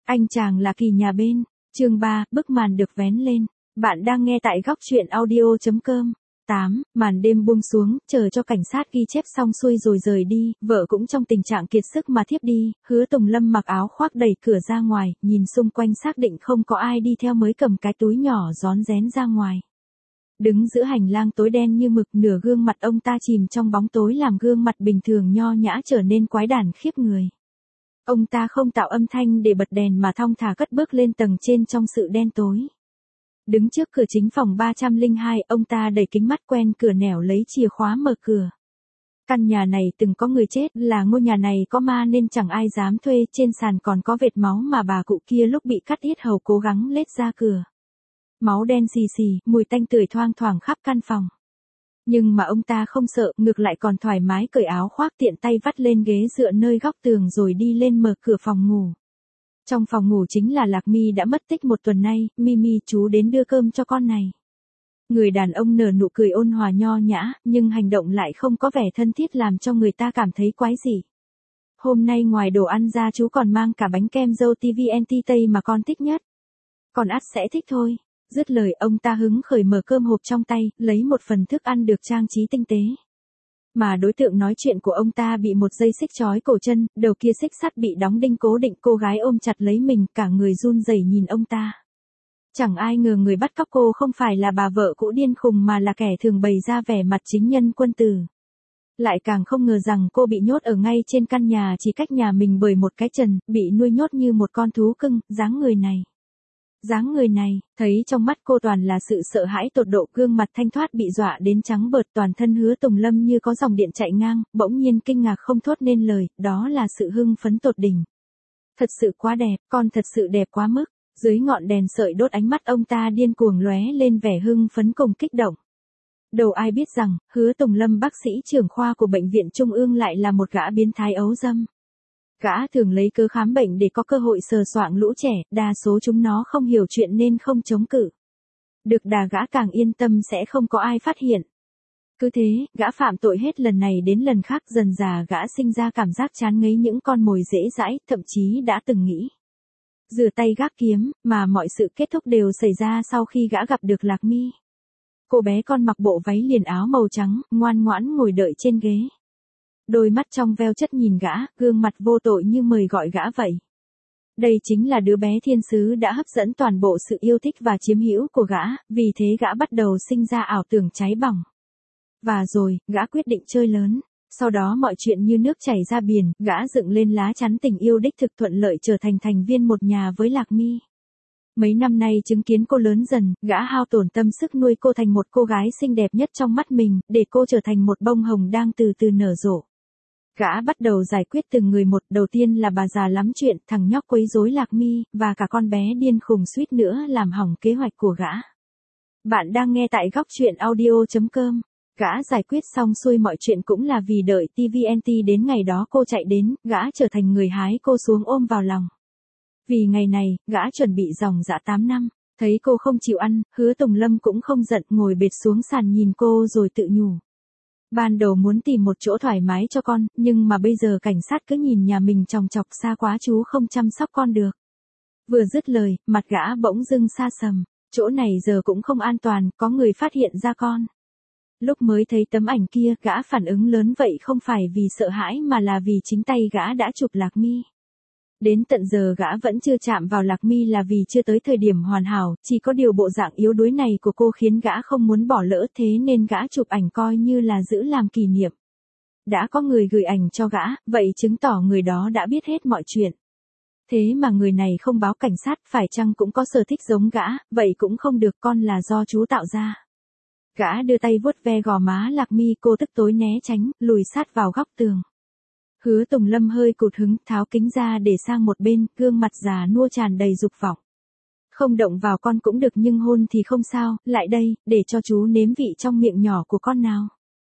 Anh chàng là kỳ nhà bên. Chương 3, bức màn được vén lên. Bạn đang nghe tại góc truyện audio.com. 8. Màn đêm buông xuống, chờ cho cảnh sát ghi chép xong xuôi rồi rời đi, vợ cũng trong tình trạng kiệt sức mà thiếp đi, Hứa Tùng Lâm mặc áo khoác đẩy cửa ra ngoài, nhìn xung quanh xác định không có ai đi theo mới cầm cái túi nhỏ rón rén ra ngoài. Đứng giữa hành lang tối đen như mực, nửa gương mặt ông ta chìm trong bóng tối làm gương mặt bình thường nho nhã trở nên quái đản khiếp người. Ông ta không tạo âm thanh để bật đèn mà thong thả cất bước lên tầng trên trong sự đen tối. Đứng trước cửa chính phòng 302, ông ta đẩy kính mắt quen cửa nẻo lấy chìa khóa mở cửa. Căn nhà này từng có người chết, là ngôi nhà này có ma nên chẳng ai dám thuê, trên sàn còn có vệt máu mà bà cụ kia lúc bị cắt yết hầu cố gắng lết ra cửa. Máu đen xì xì, mùi tanh tưởi thoang thoảng khắp căn phòng. Nhưng mà ông ta không sợ, ngược lại còn thoải mái cởi áo khoác tiện tay vắt lên ghế dựa nơi góc tường rồi đi lên mở cửa phòng ngủ. Trong phòng ngủ chính là Lạc Mi đã mất tích một tuần nay, Mimi chú đến đưa cơm cho con này. Người đàn ông nở nụ cười ôn hòa nho nhã, nhưng hành động lại không có vẻ thân thiết làm cho người ta cảm thấy quái dị. Hôm nay ngoài đồ ăn ra chú còn mang cả bánh kem dâu TVNT Tây mà con thích nhất. Con ắt sẽ thích thôi. Dứt lời ông ta hứng khởi mở cơm hộp trong tay, lấy một phần thức ăn được trang trí tinh tế. Mà đối tượng nói chuyện của ông ta bị một dây xích trói cổ chân, đầu kia xích sắt bị đóng đinh cố định, cô gái ôm chặt lấy mình, cả người run rẩy nhìn ông ta. Chẳng ai ngờ người bắt cóc cô không phải là bà vợ cũ điên khùng mà là kẻ thường bày ra vẻ mặt chính nhân quân tử. Lại càng không ngờ rằng cô bị nhốt ở ngay trên căn nhà chỉ cách nhà mình bởi một cái trần, bị nuôi nhốt như một con thú cưng, dáng người này, thấy trong mắt cô toàn là sự sợ hãi tột độ, gương mặt thanh thoát bị dọa đến trắng bợt, toàn thân Hứa Tùng Lâm như có dòng điện chạy ngang, bỗng nhiên kinh ngạc không thốt nên lời, đó là sự hưng phấn tột đỉnh. Thật sự quá đẹp, con thật sự đẹp quá mức, dưới ngọn đèn sợi đốt ánh mắt ông ta điên cuồng lóe lên vẻ hưng phấn cùng kích động. Đâu ai biết rằng, Hứa Tùng Lâm bác sĩ trưởng khoa của bệnh viện Trung ương lại là một gã biến thái ấu dâm. Gã thường lấy cớ khám bệnh để có cơ hội sờ soạng lũ trẻ, đa số chúng nó không hiểu chuyện nên không chống cự. Được đà gã càng yên tâm sẽ không có ai phát hiện. Cứ thế, gã phạm tội hết lần này đến lần khác, dần dà gã sinh ra cảm giác chán ngấy những con mồi dễ dãi, thậm chí đã từng nghĩ rửa tay gác kiếm, mà mọi sự kết thúc đều xảy ra sau khi gã gặp được Lạc Mi. Cô bé con mặc bộ váy liền áo màu trắng, ngoan ngoãn ngồi đợi trên ghế. Đôi mắt trong veo chất nhìn gã, gương mặt vô tội như mời gọi gã vậy. Đây chính là đứa bé thiên sứ đã hấp dẫn toàn bộ sự yêu thích và chiếm hữu của gã, vì thế gã bắt đầu sinh ra ảo tưởng cháy bỏng. Và rồi, gã quyết định chơi lớn. Sau đó mọi chuyện như nước chảy ra biển, gã dựng lên lá chắn tình yêu đích thực, thuận lợi trở thành thành viên một nhà với Lạc Mi. Mấy năm nay chứng kiến cô lớn dần, gã hao tổn tâm sức nuôi cô thành một cô gái xinh đẹp nhất trong mắt mình, để cô trở thành một bông hồng đang từ từ nở rộ. Gã bắt đầu giải quyết từng người một, đầu tiên là bà già lắm chuyện, thằng nhóc quấy rối Lạc Mi, và cả con bé điên khùng suýt nữa làm hỏng kế hoạch của gã. Bạn đang nghe tại góc truyện audio.com. Gã giải quyết xong xuôi mọi chuyện cũng là vì đợi TVNT đến ngày đó cô chạy đến, gã trở thành người hái cô xuống ôm vào lòng. Vì ngày này, gã chuẩn bị dòng dã 8 năm, thấy cô không chịu ăn, Hứa Tùng Lâm cũng không giận, ngồi bệt xuống sàn nhìn cô rồi tự nhủ. Ban đầu muốn tìm một chỗ thoải mái cho con, nhưng mà bây giờ cảnh sát cứ nhìn nhà mình chòng chọc xa quá, chú không chăm sóc con được. Vừa dứt lời, mặt gã bỗng dưng xa sầm, chỗ này giờ cũng không an toàn, có người phát hiện ra con. Lúc mới thấy tấm ảnh kia, gã phản ứng lớn vậy không phải vì sợ hãi mà là vì chính tay gã đã chụp Lạc Mi. Đến tận giờ gã vẫn chưa chạm vào Lạc Mi là vì chưa tới thời điểm hoàn hảo, chỉ có điều bộ dạng yếu đuối này của cô khiến gã không muốn bỏ lỡ, thế nên gã chụp ảnh coi như là giữ làm kỷ niệm. Đã có người gửi ảnh cho gã, vậy chứng tỏ người đó đã biết hết mọi chuyện. Thế mà người này không báo cảnh sát, phải chăng cũng có sở thích giống gã, vậy cũng không được, con là do chú tạo ra. Gã đưa tay vuốt ve gò má Lạc Mi, cô tức tối né tránh, lùi sát vào góc tường. Hứa Tùng Lâm hơi cụt hứng, tháo kính ra để sang một bên, gương mặt già nua tràn đầy dục vọng. Không động vào con cũng được nhưng hôn thì không sao, lại đây, để cho chú nếm vị trong miệng nhỏ của con nào.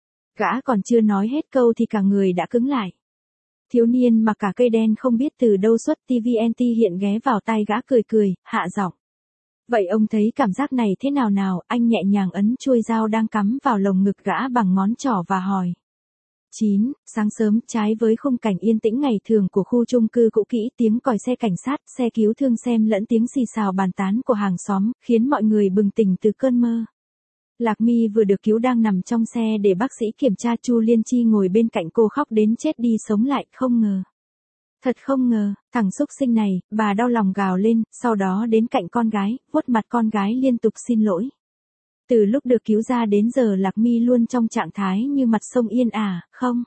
Gã còn chưa nói hết câu thì cả người đã cứng lại. Thiếu niên mặc cả cây đen không biết từ đâu xuất TVNT hiện ghé vào tai gã cười cười, hạ giọng. Vậy ông thấy cảm giác này thế nào nào? Anh nhẹ nhàng ấn chuôi dao đang cắm vào lồng ngực gã bằng ngón trỏ và hỏi. 9. Sáng sớm, trái với khung cảnh yên tĩnh ngày thường của khu chung cư cũ kỹ, tiếng còi xe cảnh sát, xe cứu thương xem lẫn tiếng xì xào bàn tán của hàng xóm, khiến mọi người bừng tỉnh từ cơn mơ. Lạc My vừa được cứu đang nằm trong xe để bác sĩ kiểm tra. Chu Liên Chi ngồi bên cạnh cô khóc đến chết đi sống lại, không ngờ. Thật không ngờ, thằng xúc sinh này, bà đau lòng gào lên, sau đó đến cạnh con gái, vuốt mặt con gái liên tục xin lỗi. Từ lúc được cứu ra đến giờ Lạc My luôn trong trạng thái như mặt sông yên ả, không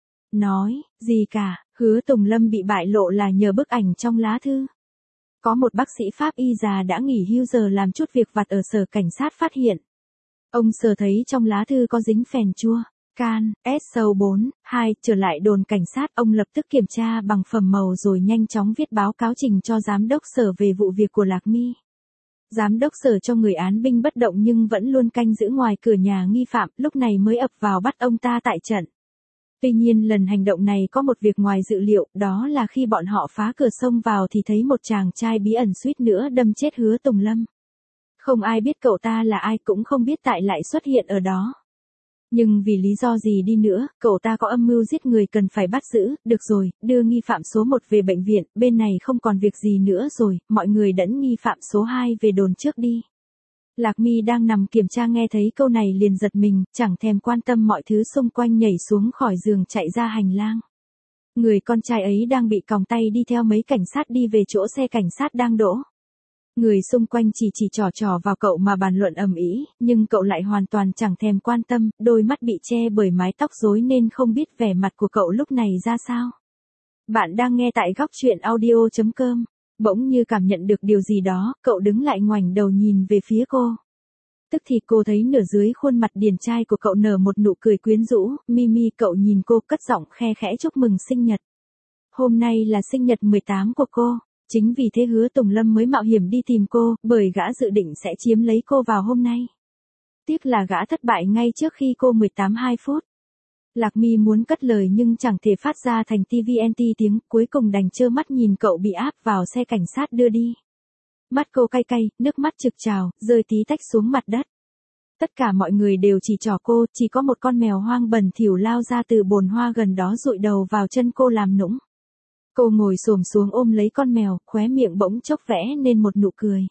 nói gì cả. Hứa Tùng Lâm bị bại lộ là nhờ bức ảnh trong lá thư. Có một bác sĩ pháp y già đã nghỉ hưu giờ làm chút việc vặt ở sở cảnh sát phát hiện. Ông Sở thấy trong lá thư có dính phèn chua, can, SO4, 2, trở lại đồn cảnh sát. Ông lập tức kiểm tra bằng phẩm màu rồi nhanh chóng viết báo cáo trình cho giám đốc sở về vụ việc của Lạc My. Giám đốc sở cho người án binh bất động nhưng vẫn luôn canh giữ ngoài cửa nhà nghi phạm, lúc này mới ập vào bắt ông ta tại trận. Tuy nhiên lần hành động này có một việc ngoài dự liệu, đó là khi bọn họ phá cửa xông vào thì thấy một chàng trai bí ẩn suýt nữa đâm chết Hứa Tùng Lâm. Không ai biết cậu ta là ai, cũng không biết tại lại xuất hiện ở đó. Nhưng vì lý do gì đi nữa, cậu ta có âm mưu giết người cần phải bắt giữ. Được rồi, đưa nghi phạm số 1 về bệnh viện, bên này không còn việc gì nữa rồi, mọi người dẫn nghi phạm số 2 về đồn trước đi. Lạc My đang nằm kiểm tra nghe thấy câu này liền giật mình, chẳng thèm quan tâm mọi thứ xung quanh, nhảy xuống khỏi giường chạy ra hành lang. Người con trai ấy đang bị còng tay đi theo mấy cảnh sát đi về chỗ xe cảnh sát đang đỗ. Người xung quanh chỉ trò vào cậu mà bàn luận ầm ĩ, nhưng cậu lại hoàn toàn chẳng thèm quan tâm, đôi mắt bị che bởi mái tóc rối nên không biết vẻ mặt của cậu lúc này ra sao. Bạn đang nghe tại góc truyện audio.com. Bỗng như cảm nhận được điều gì đó, cậu đứng lại ngoảnh đầu nhìn về phía cô. Tức thì cô thấy nửa dưới khuôn mặt điển trai của cậu nở một nụ cười quyến rũ. Mimi, cậu nhìn cô cất giọng khe khẽ chúc mừng sinh nhật. Hôm nay là sinh nhật 18 của cô. Chính vì thế Hứa Tùng Lâm mới mạo hiểm đi tìm cô, bởi gã dự định sẽ chiếm lấy cô vào hôm nay. Tiếc là gã thất bại ngay trước khi cô 18-2 phút. Lạc My muốn cất lời nhưng chẳng thể phát ra thành TVNT tiếng, cuối cùng đành trơ mắt nhìn cậu bị áp vào xe cảnh sát đưa đi. Mắt cô cay cay, nước mắt trực trào, rơi tí tách xuống mặt đất. Tất cả mọi người đều chỉ trỏ cô, chỉ có một con mèo hoang bẩn thỉu lao ra từ bồn hoa gần đó dụi đầu vào chân cô làm nũng. Cô ngồi xổm xuống ôm lấy con mèo, khóe miệng bỗng chốc vẽ nên một nụ cười.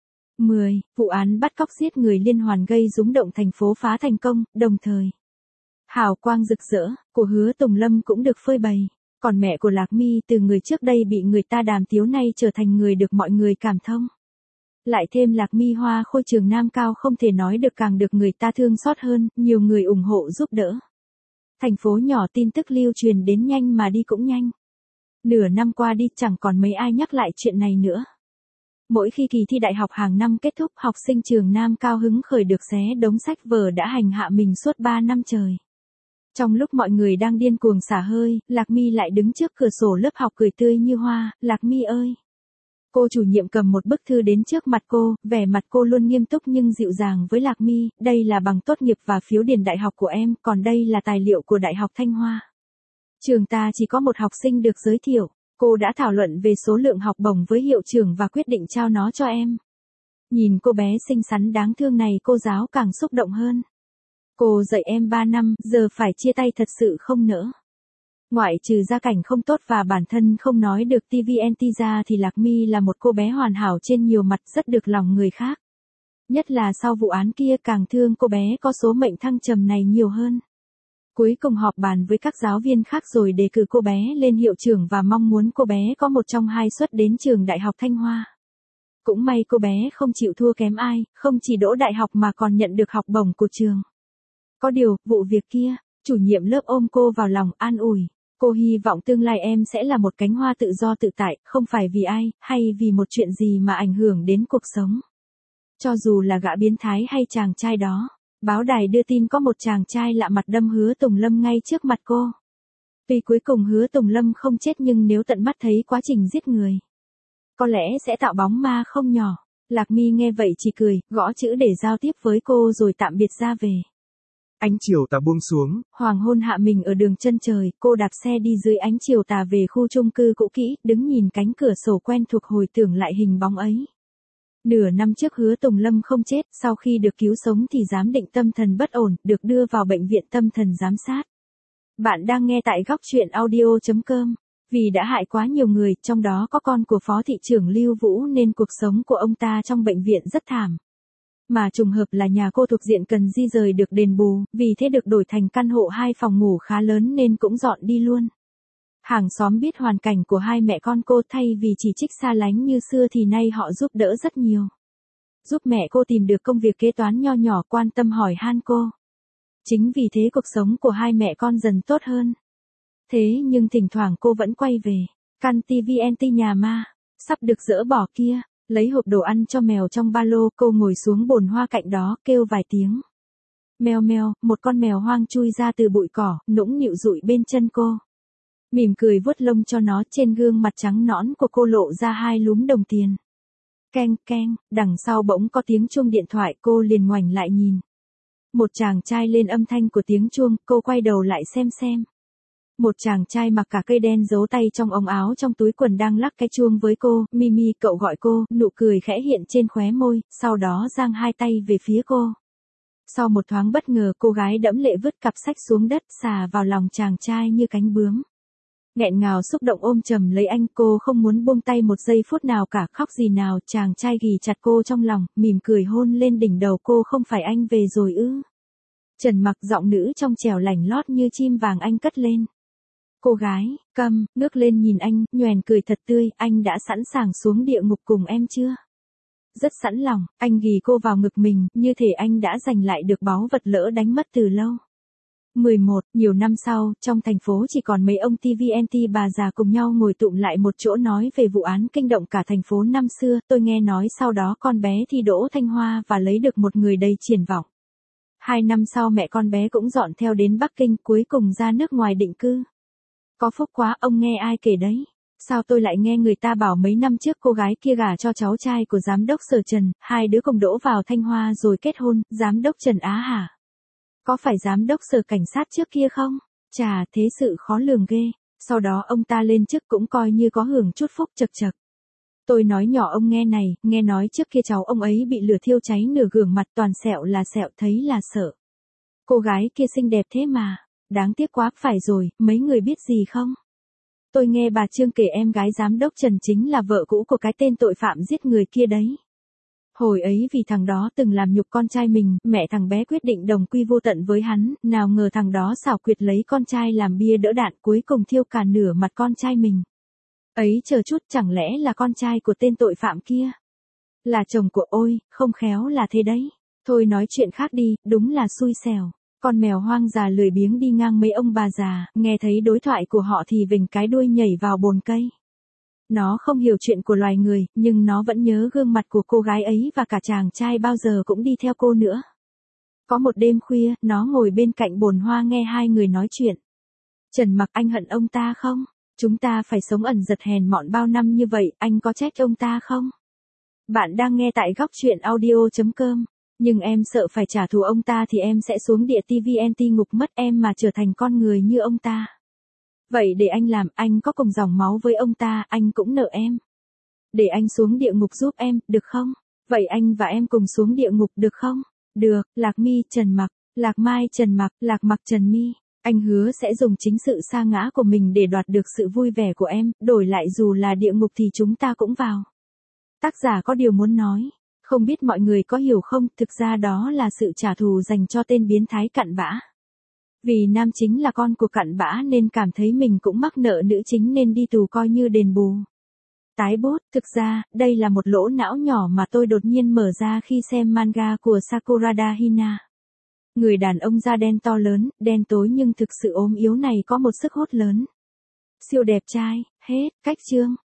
10. Vụ án bắt cóc giết người liên hoàn gây rúng động thành phố phá thành công, đồng thời hào quang rực rỡ của Hứa Tùng Lâm cũng được phơi bày. Còn mẹ của Lạc My từ người trước đây bị người ta đàm tiếu nay trở thành người được mọi người cảm thông. Lại thêm Lạc My hoa khôi trường nam cao không thể nói được càng được người ta thương xót hơn, nhiều người ủng hộ giúp đỡ. Thành phố nhỏ tin tức lưu truyền đến nhanh mà đi cũng nhanh. Nửa năm qua đi chẳng còn mấy ai nhắc lại chuyện này nữa. Mỗi khi kỳ thi đại học hàng năm kết thúc, học sinh trường Nam cao hứng khởi được xé đống sách vở đã hành hạ mình suốt 3 năm trời. Trong lúc mọi người đang điên cuồng xả hơi, Lạc My lại đứng trước cửa sổ lớp học cười tươi như hoa. Lạc My ơi! Cô chủ nhiệm cầm một bức thư đến trước mặt cô, vẻ mặt cô luôn nghiêm túc nhưng dịu dàng với Lạc My. Đây là bằng tốt nghiệp và phiếu điền đại học của em, còn đây là tài liệu của Đại học Thanh Hoa. Trường ta chỉ có một học sinh được giới thiệu. Cô đã thảo luận về số lượng học bổng với hiệu trưởng và quyết định trao nó cho em. Nhìn cô bé xinh xắn đáng thương này, cô giáo càng xúc động hơn. Cô dạy em 3 năm, giờ phải chia tay thật sự không nỡ. Ngoại trừ gia cảnh không tốt và bản thân không nói được TVNT ra thì Lạc My là một cô bé hoàn hảo trên nhiều mặt, rất được lòng người khác. Nhất là sau vụ án kia càng thương cô bé có số mệnh thăng trầm này nhiều hơn. Cuối cùng họp bàn với các giáo viên khác rồi đề cử cô bé lên hiệu trưởng và mong muốn cô bé có một trong 2 suất đến trường Đại học Thanh Hoa. Cũng may cô bé không chịu thua kém ai, không chỉ đỗ đại học mà còn nhận được học bổng của trường. Có điều, vụ việc kia, chủ nhiệm lớp ôm cô vào lòng an ủi. Cô hy vọng tương lai em sẽ là một cánh hoa tự do tự tại, không phải vì ai, hay vì một chuyện gì mà ảnh hưởng đến cuộc sống. Cho dù là gã biến thái hay chàng trai đó. Báo đài đưa tin có một chàng trai lạ mặt đâm Hứa Tùng Lâm ngay trước mặt cô. Tuy cuối cùng Hứa Tùng Lâm không chết nhưng nếu tận mắt thấy quá trình giết người, có lẽ sẽ tạo bóng ma không nhỏ. Lạc My nghe vậy chỉ cười, gõ chữ để giao tiếp với cô rồi tạm biệt ra về. Ánh chiều tà buông xuống. Hoàng hôn hạ mình ở đường chân trời, cô đạp xe đi dưới ánh chiều tà về khu chung cư cũ kỹ, đứng nhìn cánh cửa sổ quen thuộc hồi tưởng lại hình bóng ấy. Nửa năm trước Hứa Tùng Lâm không chết, sau khi được cứu sống thì giám định tâm thần bất ổn, được đưa vào bệnh viện tâm thần giám sát. Bạn đang nghe tại góc truyện audio.com. Vì đã hại quá nhiều người, trong đó có con của Phó thị trưởng Lưu Vũ nên cuộc sống của ông ta trong bệnh viện rất thảm. Mà trùng hợp là nhà cô thuộc diện cần di rời được đền bù, vì thế được đổi thành căn hộ 2 phòng ngủ khá lớn nên cũng dọn đi luôn. Hàng xóm biết hoàn cảnh của hai mẹ con cô, thay vì chỉ trích xa lánh như xưa thì nay họ giúp đỡ rất nhiều. Giúp mẹ cô tìm được công việc kế toán nho nhỏ, quan tâm hỏi han cô. Chính vì thế cuộc sống của hai mẹ con dần tốt hơn. Thế nhưng thỉnh thoảng cô vẫn quay về căn TVNT nhà ma, sắp được dỡ bỏ kia, lấy hộp đồ ăn cho mèo trong ba lô, cô ngồi xuống bồn hoa cạnh đó, kêu vài tiếng. Meo meo, một con mèo hoang chui ra từ bụi cỏ, nũng nịu dụi bên chân cô. Mỉm cười vuốt lông cho nó, trên gương mặt trắng nõn của cô lộ ra 2 lúm đồng tiền. Keng keng, đằng sau bỗng có tiếng chuông điện thoại, cô liền ngoảnh lại nhìn. Một chàng trai lên âm thanh của tiếng chuông, cô quay đầu lại xem. Một chàng trai mặc cả cây đen giấu tay trong ống áo trong túi quần đang lắc cái chuông với cô. Mimi, cậu gọi cô, nụ cười khẽ hiện trên khóe môi, sau đó giang 2 tay về phía cô. Sau một thoáng bất ngờ, cô gái đẫm lệ vứt cặp sách xuống đất, xà vào lòng chàng trai như cánh bướm. Nghẹn ngào xúc động ôm chầm lấy anh, cô không muốn buông tay một giây phút nào cả, khóc gì nào. Chàng trai ghì chặt cô trong lòng, mỉm cười hôn lên đỉnh đầu cô. Không phải anh về rồi ư? Trần Mặc, giọng nữ trong trẻo lảnh lót như chim vàng anh cất lên. Cô gái, câm, ngước lên nhìn anh, nhoẻn cười thật tươi. Anh đã sẵn sàng xuống địa ngục cùng em chưa? Rất sẵn lòng, anh ghì cô vào ngực mình, như thể anh đã giành lại được báu vật lỡ đánh mất từ lâu. 11. Nhiều năm sau, trong thành phố chỉ còn mấy ông TVNT bà già cùng nhau ngồi tụm lại một chỗ nói về vụ án kinh động cả thành phố năm xưa. Tôi nghe nói sau đó con bé thi đỗ Thanh Hoa và lấy được một người đầy triển vọng. 2 năm sau mẹ con bé cũng dọn theo đến Bắc Kinh, cuối cùng ra nước ngoài định cư. Có phúc quá, ông nghe ai kể đấy? Sao tôi lại nghe người ta bảo mấy năm trước cô gái kia gả cho cháu trai của giám đốc Sở Trần, 2 đứa cùng đỗ vào Thanh Hoa rồi kết hôn. Giám đốc Trần á hả? Có phải giám đốc sở cảnh sát trước kia không? Chà, thế sự khó lường ghê. Sau đó ông ta lên chức cũng coi như có hưởng chút phúc. Chật chật. Tôi nói nhỏ ông nghe này, nghe nói trước kia cháu ông ấy bị lửa thiêu cháy nửa gương mặt, toàn sẹo là sẹo, thấy là sợ. Cô gái kia xinh đẹp thế mà. Đáng tiếc quá. Phải rồi, mấy người biết gì không? Tôi nghe bà Trương kể em gái giám đốc Trần chính là vợ cũ của cái tên tội phạm giết người kia đấy. Hồi ấy vì thằng đó từng làm nhục con trai mình, mẹ thằng bé quyết định đồng quy vô tận với hắn, nào ngờ thằng đó xảo quyệt lấy con trai làm bia đỡ đạn, cuối cùng thiêu cả nửa mặt con trai mình. Ấy chờ chút, chẳng lẽ là con trai của tên tội phạm kia? Là chồng của, ôi, không khéo là thế đấy. Thôi nói chuyện khác đi, đúng là xui xẻo. Con mèo hoang già lười biếng đi ngang mấy ông bà già, nghe thấy đối thoại của họ thì vểnh cái đuôi nhảy vào bồn cây. Nó không hiểu chuyện của loài người, nhưng nó vẫn nhớ gương mặt của cô gái ấy và cả chàng trai bao giờ cũng đi theo cô nữa. Có một đêm khuya, nó ngồi bên cạnh bồn hoa nghe 2 người nói chuyện. Trần Mặc, anh hận ông ta không? Chúng ta phải sống ẩn giật hèn mọn bao năm như vậy, anh có trách ông ta không? Bạn đang nghe tại góc truyện audio.com. Nhưng em sợ phải trả thù ông ta thì em sẽ xuống địa TVNT ngục mất, em mà trở thành con người như ông ta. Vậy để anh làm, anh có cùng dòng máu với ông ta, anh cũng nợ em. Để anh xuống địa ngục giúp em, được không? Vậy anh và em cùng xuống địa ngục được không? Được. Lạc Mi, Trần Mặc, Lạc Mai, Trần Mặc, Lạc Mặc, Trần Mi. Anh hứa sẽ dùng chính sự sa ngã của mình để đoạt được sự vui vẻ của em, đổi lại dù là địa ngục thì chúng ta cũng vào. Tác giả có điều muốn nói. Không biết mọi người có hiểu không, thực ra đó là sự trả thù dành cho tên biến thái cặn bã. Vì nam chính là con của cặn bã nên cảm thấy mình cũng mắc nợ nữ chính nên đi tù coi như đền bù. Tái bút, thực ra, đây là một lỗ não nhỏ mà tôi đột nhiên mở ra khi xem manga của Sakurada Hina. Người đàn ông da đen to lớn, đen tối nhưng thực sự ốm yếu này có một sức hút lớn. Siêu đẹp trai, hết, cách chương.